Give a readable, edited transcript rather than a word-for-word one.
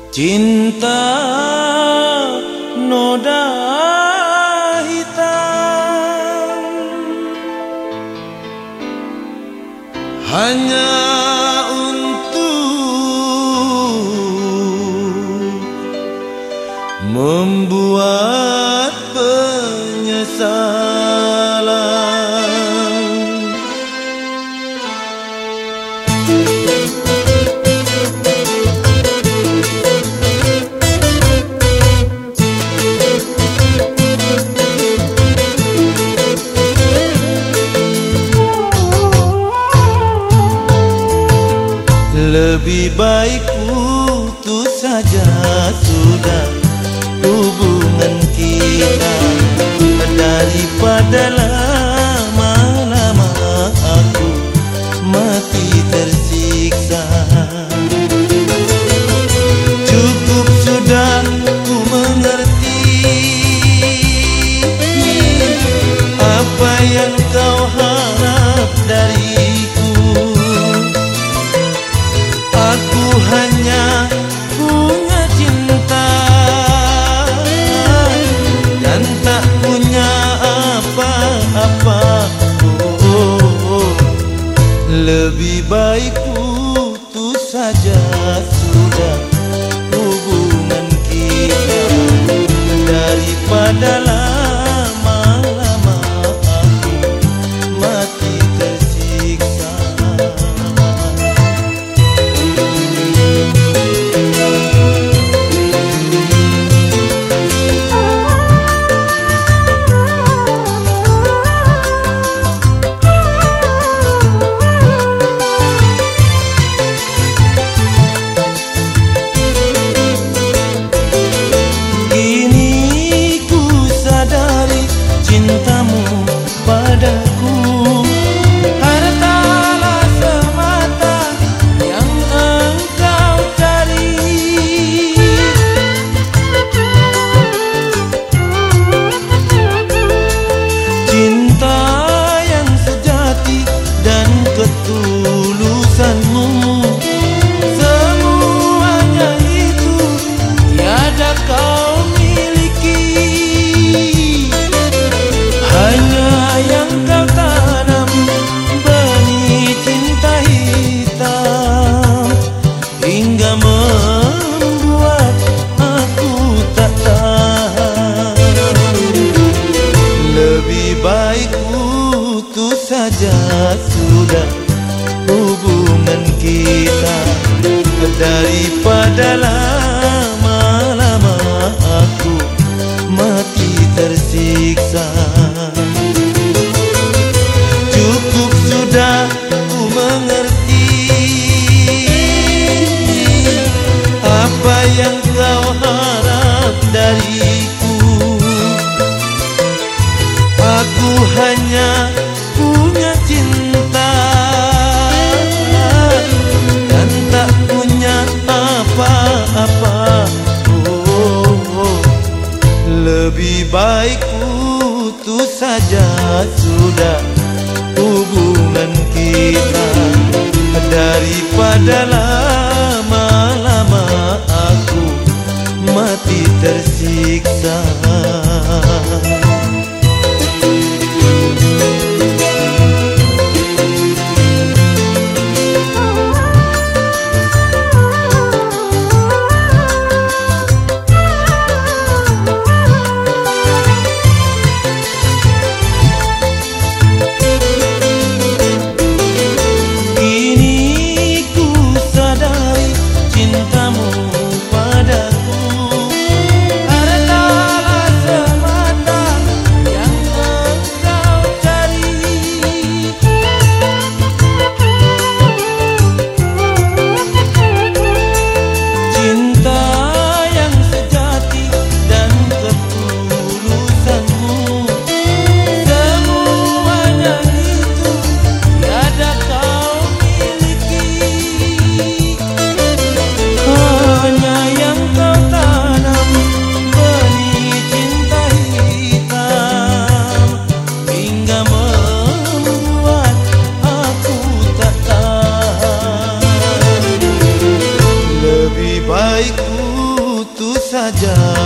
Cinta noda hitam hanya untuk membuat penyesalan. Lebih baik putus saja sudah hubungan kita, daripada lama-lama aku mati tersiksa. Cukup sudah ku mengerti apa yang kau harap dariku. Aku hanya punya cinta dan tak punya apa-apa. Lebih baik putus saja sudah hubungan kita, daripada lama-lama aku mati tersiksa. Cintamu padaku hartalah semata yang engkau cari. Cinta yang sejati dan ketulusanmu, semuanya itu tiada kau miliki. Hanya yang kau tanam benih cinta hitam, hingga membuat aku tak tahan. Lebih baik putus saja sudah hubungan kita, daripada lama-lama aku mati tersiksa. Cukup sudah ku mengerti apa yang kau harap dariku. Aku hanya punya cinta dan tak punya apa-apa. Lebih baik putus saja sudah hubungan kita, daripada lama-lama aku mati tersiksa. Kini ku sadar saja